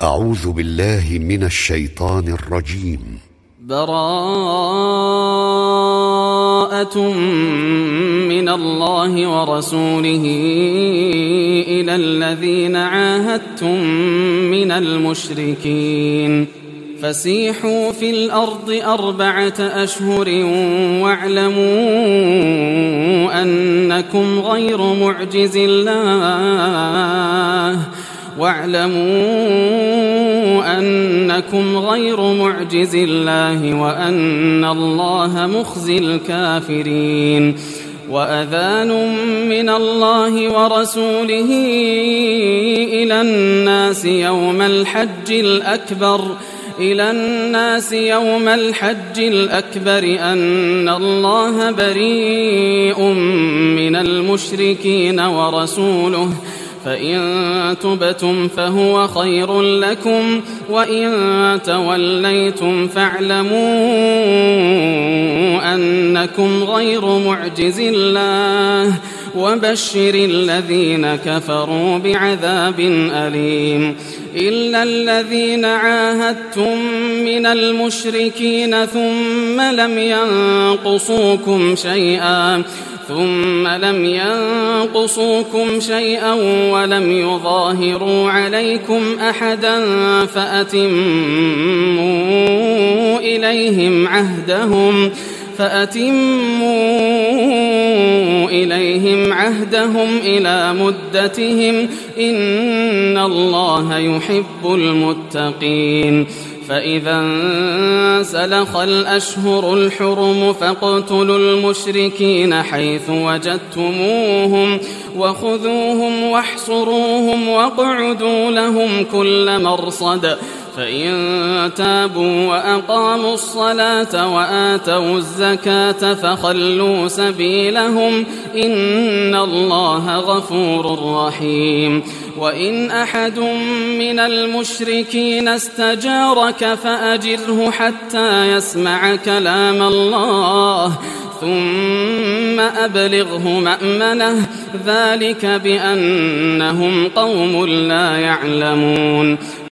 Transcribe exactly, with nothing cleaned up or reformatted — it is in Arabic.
أعوذ بالله من الشيطان الرجيم. براءة من الله ورسوله إلى الذين عاهدتم من المشركين فسيحوا في الأرض أربعة أشهر واعلموا أنكم غير معجز الله واعلموا أنكم غير معجز الله وأن الله مخزي الكافرين. وأذان من الله ورسوله إلى الناس يوم الحج الأكبر إلى الناس يوم الحج الأكبر أن الله بريء من المشركين ورسوله فإن تبتم فهو خير لكم وإن توليتم فاعلموا أنكم غير معجز الله وبشر الذين كفروا بعذاب أليم. إلا الذين عاهدتم من المشركين ثم لم ينقصوكم شيئا ثم لم ينقصوكم شيئا ولم يظاهروا عليكم أحدا فأتموا إليهم عهدهم فأتموا إليهم عهدهم إلى مدتهم إن الله يحب المتقين. فإذا انسلخ الأشهر الحرم فاقتلوا المشركين حيث وجدتموهم وخذوهم واحصروهم واقعدوا لهم كل مرصد فإن تابوا وأقاموا الصلاة وآتوا الزكاة فخلوا سبيلهم إن الله غفور رحيم. وإن أحد من المشركين استجارك فأجره حتى يسمع كلام الله ثم أبلغه مأمنه ذلك بأنهم قوم لا يعلمون.